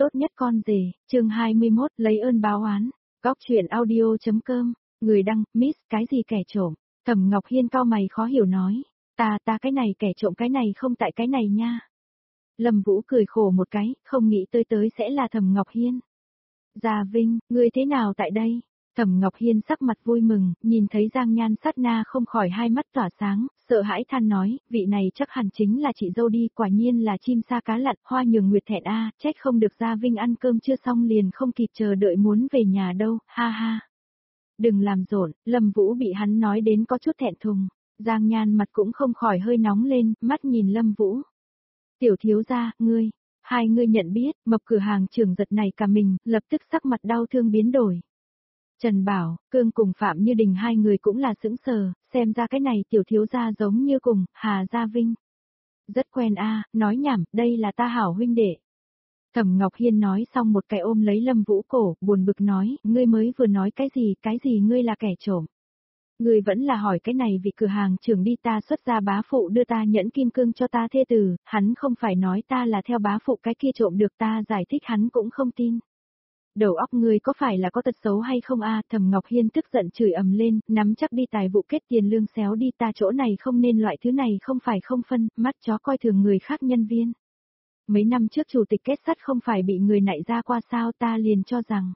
Tốt nhất con rể, chương 21, lấy ơn báo oán. Góc truyện audio.com, người đăng, Miss, cái gì kẻ trộm? Thẩm Ngọc Hiên cau mày khó hiểu nói. Ta cái này kẻ trộm cái này không tại cái này nha. Lâm Vũ cười khổ một cái, không nghĩ tới sẽ là Thẩm Ngọc Hiên. Gia Vinh, ngươi thế nào tại đây? Thẩm Ngọc Hiên sắc mặt vui mừng, nhìn thấy Giang Nhan sát na không khỏi hai mắt tỏa sáng, sợ hãi than nói, vị này chắc hẳn chính là chị dâu đi, quả nhiên là chim sa cá lặn, hoa nhường nguyệt thẹn a, trách không được Gia Vinh ăn cơm chưa xong liền không kịp chờ đợi muốn về nhà đâu, ha ha. Đừng làm rộn, Lâm Vũ bị hắn nói đến có chút thẹn thùng, Giang Nhan mặt cũng không khỏi hơi nóng lên, mắt nhìn Lâm Vũ. Tiểu thiếu gia, ngươi, hai ngươi nhận biết, mập cửa hàng trưởng giật này cả mình, lập tức sắc mặt đau thương biến đổi. Trần Bảo, Cương cùng Phạm Như Đình hai người cũng là sững sờ, xem ra cái này tiểu thiếu gia giống như cùng, Hà Gia Vinh. Rất quen a, nói nhảm, đây là ta hảo huynh đệ. Thẩm Ngọc Hiên nói xong một cái ôm lấy Lâm Vũ cổ, buồn bực nói, ngươi mới vừa nói cái gì ngươi là kẻ trộm. Ngươi vẫn là hỏi cái này vì cửa hàng trưởng đi ta xuất ra bá phụ đưa ta nhẫn kim cương cho ta thê tử, hắn không phải nói ta là theo bá phụ cái kia trộm được ta giải thích hắn cũng không tin. Đầu óc ngươi có phải là có tật xấu hay không a? Thẩm Ngọc Hiên tức giận chửi ầm lên, nắm chắc đi tài vụ kết tiền lương xéo đi ta chỗ này không nên loại thứ này không phải không phân, mắt chó coi thường người khác nhân viên. Mấy năm trước chủ tịch kết sắt không phải bị người nại ra qua sao ta liền cho rằng,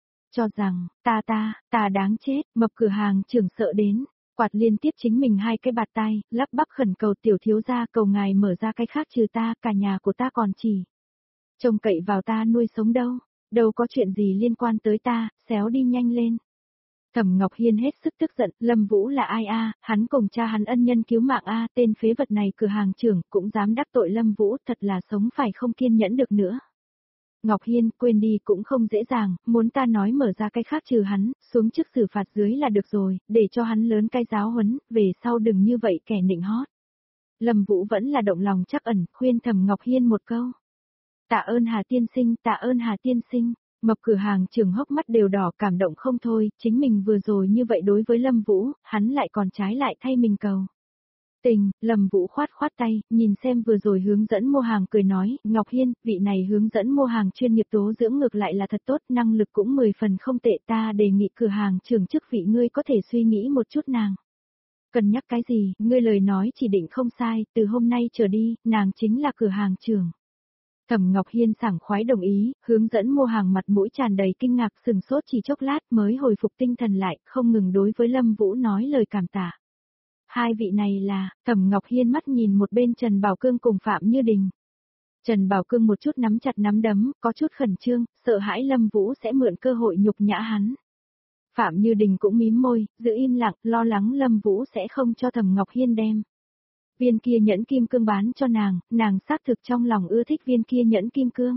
ta đáng chết, mập cửa hàng trưởng sợ đến, quạt liên tiếp chính mình hai cái bạt tai, lắp bắp khẩn cầu tiểu thiếu gia cầu ngài mở ra cái khác trừ ta, cả nhà của ta còn chỉ trông cậy vào ta nuôi sống đâu có chuyện gì liên quan tới ta, xéo đi nhanh lên. Thẩm Ngọc Hiên hết sức tức giận, Lâm Vũ là ai a? Hắn cùng cha hắn ân nhân cứu mạng a, tên phế vật này cửa hàng trưởng cũng dám đắc tội Lâm Vũ, thật là sống phải không kiên nhẫn được nữa. Ngọc Hiên, quên đi cũng không dễ dàng, muốn ta nói mở ra cái khác trừ hắn, xuống trước xử phạt dưới là được rồi, để cho hắn lớn cái giáo huấn, về sau đừng như vậy kẻ nịnh hót. Lâm Vũ vẫn là động lòng trắc ẩn, khuyên Thẩm Ngọc Hiên một câu. Tạ ơn Hà tiên sinh, mập cửa hàng trưởng hốc mắt đều đỏ cảm động không thôi, chính mình vừa rồi như vậy đối với Lâm Vũ, hắn lại còn trái lại thay mình cầu. Tình, Lâm Vũ khoát tay, nhìn xem vừa rồi hướng dẫn mua hàng cười nói, Ngọc Hiên, vị này hướng dẫn mua hàng chuyên nghiệp tố dưỡng ngược lại là thật tốt, năng lực cũng 10 phần không tệ ta đề nghị cửa hàng trưởng chức vị ngươi có thể suy nghĩ một chút nàng. Cần nhắc cái gì, ngươi lời nói chỉ định không sai, từ hôm nay trở đi, nàng chính là cửa hàng trưởng. Thẩm Ngọc Hiên sảng khoái đồng ý, hướng dẫn mua hàng mặt mũi tràn đầy kinh ngạc sừng sốt chỉ chốc lát mới hồi phục tinh thần lại, không ngừng đối với Lâm Vũ nói lời cảm tạ. Hai vị này là, Thẩm Ngọc Hiên mắt nhìn một bên Trần Bảo Cương cùng Phạm Như Đình. Trần Bảo Cương một chút nắm chặt nắm đấm, có chút khẩn trương, sợ hãi Lâm Vũ sẽ mượn cơ hội nhục nhã hắn. Phạm Như Đình cũng mím môi, giữ im lặng, lo lắng Lâm Vũ sẽ không cho Thẩm Ngọc Hiên đem viên kia nhẫn kim cương bán cho nàng xác thực trong lòng ưa thích viên kia nhẫn kim cương.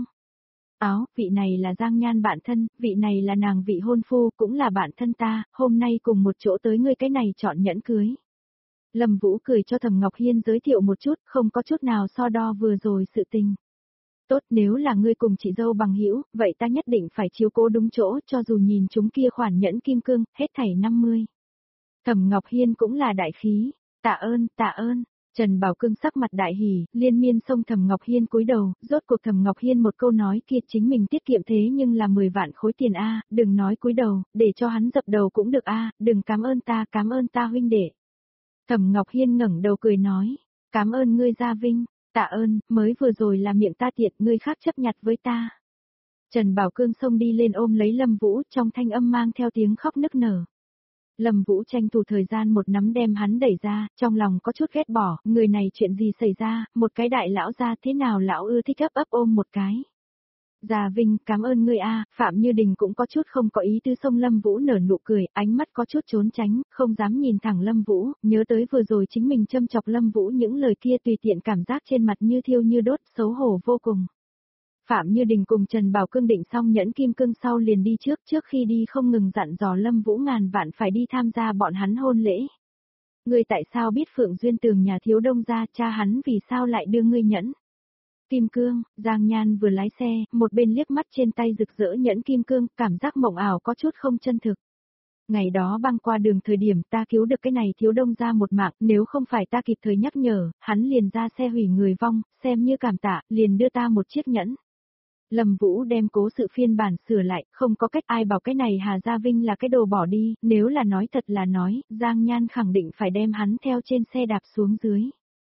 Vị này là Giang Nhan bạn thân, vị này là nàng vị hôn phu, cũng là bạn thân ta, hôm nay cùng một chỗ tới ngươi cái này chọn nhẫn cưới. Lâm Vũ cười cho Thẩm Ngọc Hiên giới thiệu một chút, không có chút nào so đo vừa rồi sự tình. Tốt, nếu là ngươi cùng chị dâu bằng hữu, vậy ta nhất định phải chiếu cố đúng chỗ, cho dù nhìn chúng kia khoản nhẫn kim cương, hết thảy 50. Thẩm Ngọc Hiên cũng là đại khí, tạ ơn. Trần Bảo Cương sắc mặt đại hỉ, liên miên xông Thẩm Ngọc Hiên cúi đầu, rốt cuộc Thẩm Ngọc Hiên một câu nói kia chính mình tiết kiệm thế nhưng là 10 vạn khối tiền a, đừng nói cúi đầu, để cho hắn dập đầu cũng được a, đừng cảm ơn ta huynh đệ. Thẩm Ngọc Hiên ngẩng đầu cười nói, cảm ơn ngươi Gia Vinh, tạ ơn, mới vừa rồi là miệng ta tiện, ngươi khác chấp nhặt với ta. Trần Bảo Cương xông đi lên ôm lấy Lâm Vũ, trong thanh âm mang theo tiếng khóc nức nở. Lâm Vũ tranh thủ thời gian một nắm đem hắn đẩy ra, trong lòng có chút ghét bỏ, người này chuyện gì xảy ra, một cái đại lão ra thế nào lão ưa thích ấp ôm một cái. Gia Vinh, cảm ơn ngươi a. Phạm Như Đình cũng có chút không có ý tư xông Lâm Vũ nở nụ cười, ánh mắt có chút trốn tránh, không dám nhìn thẳng Lâm Vũ, nhớ tới vừa rồi chính mình châm chọc Lâm Vũ những lời kia tùy tiện cảm giác trên mặt như thiêu như đốt, xấu hổ vô cùng. Phạm Như Đình cùng Trần Bảo Cương định xong nhẫn kim cương sau liền đi trước khi đi không ngừng dặn dò Lâm Vũ ngàn vạn phải đi tham gia bọn hắn hôn lễ. Ngươi tại sao biết Phượng Duyên Tường nhà thiếu đông gia, cha hắn vì sao lại đưa ngươi nhẫn kim cương? Giang Nhan vừa lái xe, một bên liếc mắt trên tay rực rỡ nhẫn kim cương, cảm giác mộng ảo có chút không chân thực. Ngày đó băng qua đường thời điểm ta cứu được cái này thiếu đông gia một mạng, nếu không phải ta kịp thời nhắc nhở, hắn liền ra xe hủy người vong, xem như cảm tạ, liền đưa ta một chiếc nhẫn Lâm Vũ đem cố sự phiên bản sửa lại, không có cách ai bảo cái này Hà Gia Vinh là cái đồ bỏ đi, nếu là nói thật là nói, Giang Nhan khẳng định phải đem hắn theo trên xe đạp xuống dưới.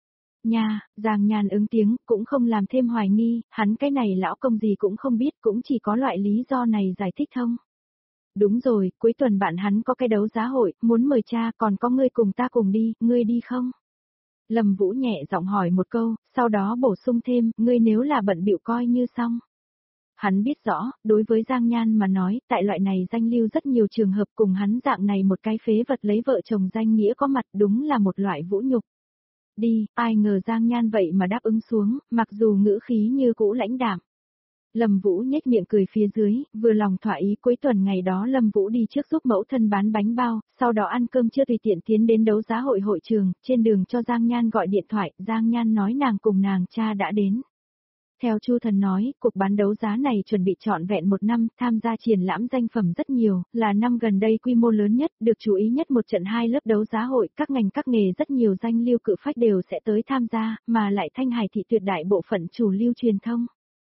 Nha, Giang Nhan ứng tiếng, cũng không làm thêm hoài nghi, hắn cái này lão công gì cũng không biết, cũng chỉ có loại lý do này giải thích thông. Đúng rồi, cuối tuần bạn hắn có cái đấu giá hội, muốn mời cha, còn có ngươi cùng ta cùng đi, ngươi đi không? Lâm Vũ nhẹ giọng hỏi một câu, sau đó bổ sung thêm, ngươi nếu là bận bịu coi như xong. Hắn biết rõ, đối với Giang Nhan mà nói, tại loại này danh lưu rất nhiều trường hợp cùng hắn dạng này một cái phế vật lấy vợ chồng danh nghĩa có mặt đúng là một loại vũ nhục. Đi, ai ngờ Giang Nhan vậy mà đáp ứng xuống, mặc dù ngữ khí như cũ lãnh đạm. Lâm Vũ nhếch miệng cười phía dưới, vừa lòng thỏa ý. Cuối tuần ngày đó Lâm Vũ đi trước giúp mẫu thân bán bánh bao, sau đó ăn cơm trưa tùy tiện tiến đến đấu giá hội hội trường, trên đường cho Giang Nhan gọi điện thoại, Giang Nhan nói nàng cùng nàng cha đã đến. Theo Chu Thần nói, cuộc bán đấu giá này chuẩn bị trọn vẹn 1 năm, tham gia triển lãm danh phẩm rất nhiều, là năm gần đây quy mô lớn nhất, được chú ý nhất một trận 2 lớp đấu giá hội, các ngành các nghề rất nhiều danh lưu cự phách đều sẽ tới tham gia, mà lại Thanh Hải thị tuyệt đại bộ phận chủ lưu truyền thông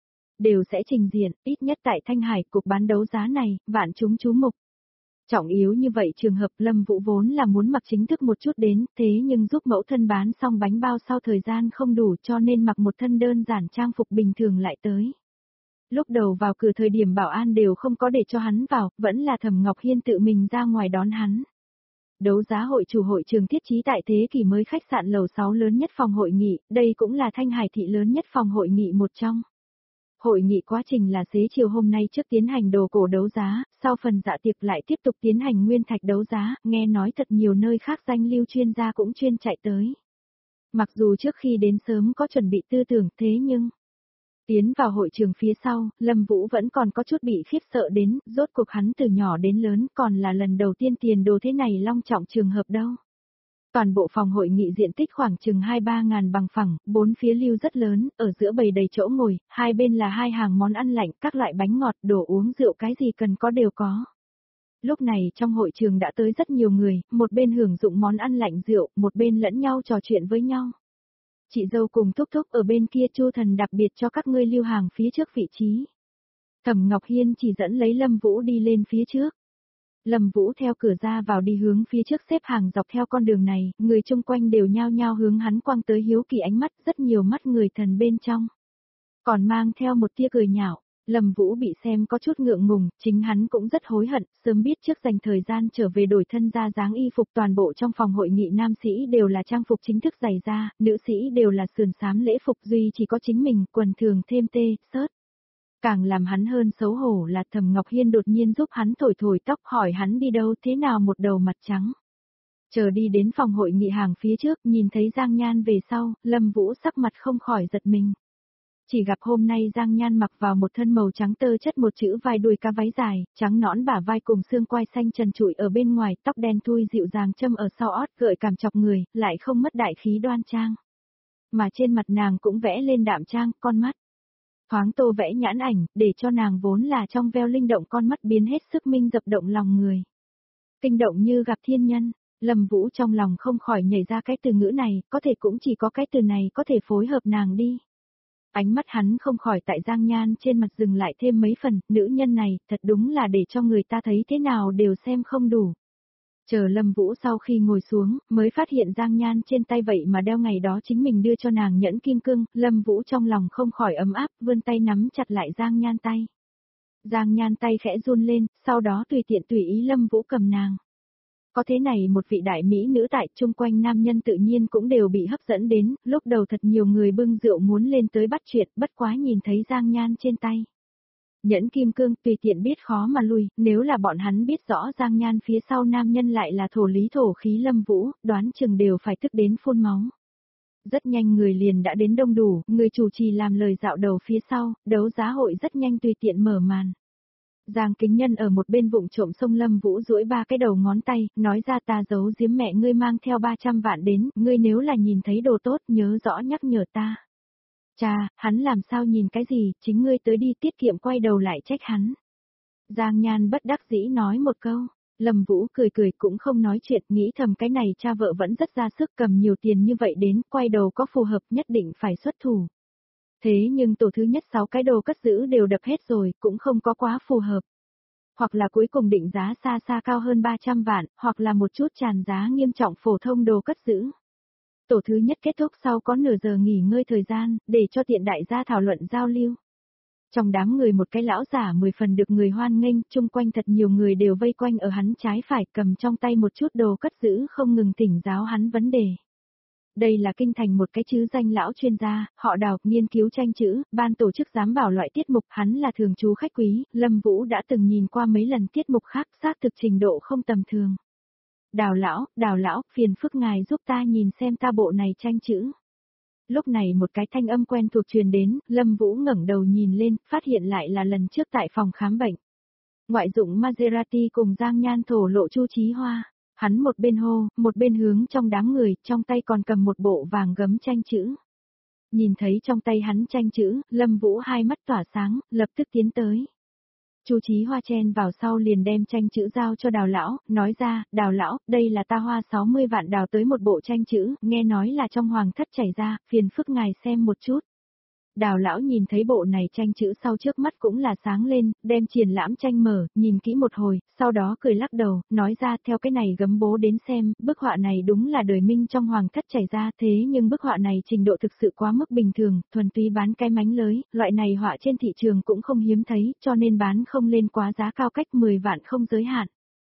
đều sẽ trình diện, ít nhất tại Thanh Hải cuộc bán đấu giá này, vạn chúng chú mục. Trọng yếu như vậy trường hợp Lâm Vũ vốn là muốn mặc chính thức một chút đến, thế nhưng giúp mẫu thân bán xong bánh bao sau thời gian không đủ cho nên mặc một thân đơn giản trang phục bình thường lại tới. Lúc đầu vào cửa thời điểm bảo an đều không có để cho hắn vào, vẫn là Thẩm Ngọc Hiên tự mình ra ngoài đón hắn. Đấu giá hội chủ hội trường thiết trí tại thế kỷ mới khách sạn lầu 6 lớn nhất phòng hội nghị, đây cũng là Thanh Hải thị lớn nhất phòng hội nghị một trong. Hội nghị quá trình là xế chiều hôm nay trước tiến hành đồ cổ đấu giá, sau phần dạ tiệc lại tiếp tục tiến hành nguyên thạch đấu giá, nghe nói thật nhiều nơi khác danh lưu chuyên gia cũng chuyên chạy tới. Mặc dù trước khi đến sớm có chuẩn bị tư tưởng thế nhưng, tiến vào hội trường phía sau, Lâm Vũ vẫn còn có chút bị khiếp sợ đến, rốt cuộc hắn từ nhỏ đến lớn còn là lần đầu tiên tiền đồ thế này long trọng trường hợp đâu. Toàn bộ phòng hội nghị diện tích khoảng chừng 2-3 ngàn bằng phẳng, 4 phía lưu rất lớn, ở giữa bầy đầy chỗ ngồi, hai bên là 2 hàng món ăn lạnh, các loại bánh ngọt, đồ uống rượu cái gì cần có đều có. Lúc này trong hội trường đã tới rất nhiều người, một bên hưởng dụng món ăn lạnh rượu, một bên lẫn nhau trò chuyện với nhau. Chị dâu cùng thúc thúc ở bên kia Chu Thần đặc biệt cho các ngươi lưu hàng phía trước vị trí. Thẩm Ngọc Hiên chỉ dẫn lấy Lâm Vũ đi lên phía trước. Lâm Vũ theo cửa ra vào đi hướng phía trước xếp hàng dọc theo con đường này, người chung quanh đều nhao nhao hướng hắn quăng tới hiếu kỳ ánh mắt, rất nhiều mắt người thần bên trong. Còn mang theo một tia cười nhạo, Lâm Vũ bị xem có chút ngượng ngùng, chính hắn cũng rất hối hận, sớm biết trước dành thời gian trở về đổi thân ra dáng y phục. Toàn bộ trong phòng hội nghị nam sĩ đều là trang phục chính thức giày da, nữ sĩ đều là sườn xám lễ phục, duy chỉ có chính mình quần thường thêm tê, sớt. Càng làm hắn hơn xấu hổ là Thẩm Ngọc Hiên đột nhiên giúp hắn thổi thổi tóc, hỏi hắn đi đâu thế nào một đầu mặt trắng. Chờ đi đến phòng hội nghị hàng phía trước, nhìn thấy Giang Nhan về sau, Lâm Vũ sắc mặt không khỏi giật mình. Chỉ gặp hôm nay Giang Nhan mặc vào một thân màu trắng tơ chất một chữ vai đuôi cá váy dài, trắng nõn bả vai cùng xương quai xanh trần trụi ở bên ngoài, tóc đen thui dịu dàng châm ở sau ót gợi cảm chọc người, lại không mất đại khí đoan trang. Mà trên mặt nàng cũng vẽ lên đạm trang, con mắt. Thoáng tô vẽ nhãn ảnh, để cho nàng vốn là trong veo linh động con mắt biến hết sức minh dập động lòng người. Kinh động như gặp thiên nhân, Lâm Vũ trong lòng không khỏi nhảy ra cái từ ngữ này, có thể cũng chỉ có cái từ này có thể phối hợp nàng đi. Ánh mắt hắn không khỏi tại Giang Nhan trên mặt dừng lại thêm mấy phần, nữ nhân này, thật đúng là để cho người ta thấy thế nào đều xem không đủ. Chờ Lâm Vũ sau khi ngồi xuống, mới phát hiện Giang Nhan trên tay vậy mà đeo ngày đó chính mình đưa cho nàng nhẫn kim cương, Lâm Vũ trong lòng không khỏi ấm áp, vươn tay nắm chặt lại Giang Nhan tay. Giang Nhan tay khẽ run lên, sau đó tùy tiện tùy ý Lâm Vũ cầm nàng. Có thế này một vị đại mỹ nữ tại chung quanh nam nhân tự nhiên cũng đều bị hấp dẫn đến, lúc đầu thật nhiều người bưng rượu muốn lên tới bắt chuyện, bất quá nhìn thấy Giang Nhan trên tay. Nhẫn kim cương tùy tiện biết khó mà lui, nếu là bọn hắn biết rõ Giang Nhan phía sau nam nhân lại là thổ lý thổ khí Lâm Vũ, đoán chừng đều phải tức đến phun máu. Rất nhanh người liền đã đến đông đủ, người chủ trì làm lời dạo đầu phía sau, đấu giá hội rất nhanh tùy tiện mở màn. Giang Kính Nhân ở một bên vụng trộm xông Lâm Vũ duỗi 3 cái đầu ngón tay, nói ra ta giấu giếm mẹ ngươi mang theo 300 vạn đến, ngươi nếu là nhìn thấy đồ tốt nhớ rõ nhắc nhở ta. Cha, hắn làm sao nhìn cái gì, chính ngươi tới đi tiết kiệm quay đầu lại trách hắn. Giang Nhan bất đắc dĩ nói một câu, Lâm Vũ cười cười cũng không nói chuyện, nghĩ thầm cái này cha vợ vẫn rất ra sức cầm nhiều tiền như vậy đến, quay đầu có phù hợp nhất định phải xuất thủ. Thế nhưng tổ thứ nhất 6 cái đồ cất giữ đều đập hết rồi, cũng không có quá phù hợp. Hoặc là cuối cùng định giá xa xa cao hơn 300 vạn, hoặc là một chút tràn giá nghiêm trọng phổ thông đồ cất giữ. Tổ thứ nhất kết thúc sau có nửa giờ nghỉ ngơi thời gian, để cho tiện đại gia thảo luận giao lưu. Trong đám người một cái lão giả 10 phần được người hoan nghênh, chung quanh thật nhiều người đều vây quanh ở hắn trái phải cầm trong tay một chút đồ cất giữ không ngừng thỉnh giáo hắn vấn đề. Đây là kinh thành một cái chứ danh lão chuyên gia, họ Đào, nghiên cứu tranh chữ, ban tổ chức giám bảo loại tiết mục, hắn là thường trú khách quý, Lâm Vũ đã từng nhìn qua mấy lần tiết mục khác, xác thực trình độ không tầm thường. Đào lão, phiền phức ngài giúp ta nhìn xem ta bộ này tranh chữ. Lúc này một cái thanh âm quen thuộc truyền đến, Lâm Vũ ngẩng đầu nhìn lên, phát hiện lại là lần trước tại phòng khám bệnh. Ngoại dụng Maserati cùng Giang Nhan thổ lộ Chu Chí Hoa. Hắn một bên hô, một bên hướng trong đám người, trong tay còn cầm một bộ vàng gấm tranh chữ. Nhìn thấy trong tay hắn tranh chữ, Lâm Vũ hai mắt tỏa sáng, lập tức tiến tới. Chu Chí Hoa chen vào sau liền đem tranh chữ giao cho Đào lão, nói ra, Đào lão, đây là ta hoa 60 vạn đào tới một bộ tranh chữ, nghe nói là trong hoàng thất chảy ra, phiền phức ngài xem một chút. Đào lão nhìn thấy bộ này tranh chữ sau trước mắt cũng là sáng lên, đem triển lãm tranh mở, nhìn kỹ một hồi, sau đó cười lắc đầu, nói ra theo cái này gấm bố đến xem, bức họa này đúng là đời Minh trong hoàng thất chảy ra, thế nhưng bức họa này trình độ thực sự quá mức bình thường, thuần túy bán cái mánh lới, loại này họa trên thị trường cũng không hiếm thấy, cho nên bán không lên quá giá cao cách 10 vạn không giới hạn.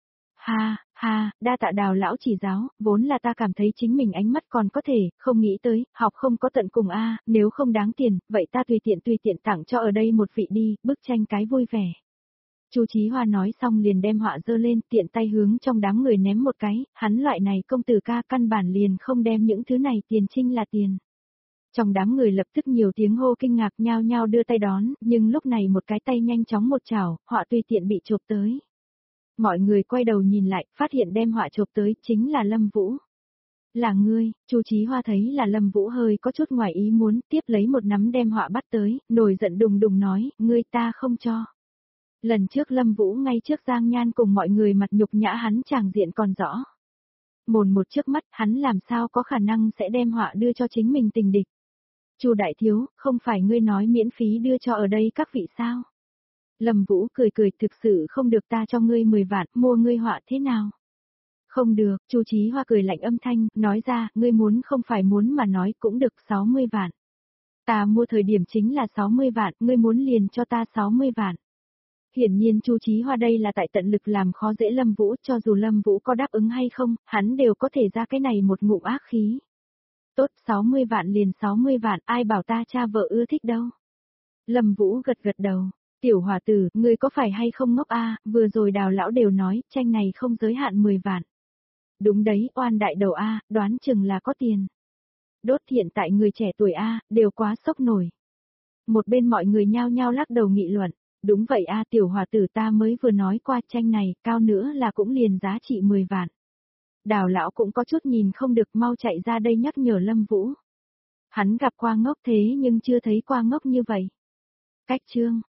Ha, đa tạ Đào lão chỉ giáo, vốn là ta cảm thấy chính mình ánh mắt còn có thể, không nghĩ tới, học không có tận cùng a, nếu không đáng tiền, vậy ta tùy tiện tặng cho ở đây một vị đi, bức tranh cái vui vẻ. Chu Chí Hoa nói xong liền đem họa dơ lên, tiện tay hướng trong đám người ném một cái, hắn loại này công tử ca căn bản liền không đem những thứ này tiền trinh là tiền. Trong đám người lập tức nhiều tiếng hô kinh ngạc nhao nhao đưa tay đón, nhưng lúc này một cái tay nhanh chóng một chảo, họa tùy tiện bị chộp tới. Mọi người quay đầu nhìn lại, phát hiện đem họa chộp tới chính là Lâm Vũ. Là ngươi, Chu Chí Hoa thấy là Lâm Vũ hơi có chút ngoài ý muốn, tiếp lấy một nắm đem họa bắt tới, nổi giận đùng đùng nói, ngươi ta không cho. Lần trước Lâm Vũ ngay trước Giang Nhan cùng mọi người mặt nhục nhã hắn tràng diện còn rõ. Một trước mắt hắn làm sao có khả năng sẽ đem họa đưa cho chính mình tình địch. Chu đại thiếu, không phải ngươi nói miễn phí đưa cho ở đây các vị sao? Lâm Vũ cười thực sự không được ta cho ngươi 10 vạn, mua ngươi họa thế nào? Không được, Chu Chí Hoa cười lạnh âm thanh, nói ra, ngươi muốn không phải muốn mà nói cũng được 60 vạn. Ta mua thời điểm chính là 60 vạn, ngươi muốn liền cho ta 60 vạn. Hiển nhiên Chu Chí Hoa đây là tại tận lực làm khó dễ Lâm Vũ, cho dù Lâm Vũ có đáp ứng hay không, hắn đều có thể ra cái này một ngụm ác khí. Tốt, 60 vạn liền 60 vạn, ai bảo ta cha vợ ưa thích đâu. Lâm Vũ gật đầu. Tiểu hòa tử, ngươi có phải hay không ngốc a? Vừa rồi Đào lão đều nói, tranh này không giới hạn 10 vạn. Đúng đấy, oan đại đầu a, đoán chừng là có tiền. Đốt hiện tại người trẻ tuổi a, đều quá sốc nổi. Một bên mọi người nhao nhao lắc đầu nghị luận, đúng vậy a, tiểu hòa tử ta mới vừa nói qua tranh này, cao nữa là cũng liền giá trị 10 vạn. Đào lão cũng có chút nhìn không được, mau chạy ra đây nhắc nhở Lâm Vũ. Hắn gặp qua ngốc thế nhưng chưa thấy qua ngốc như vậy. Cách chương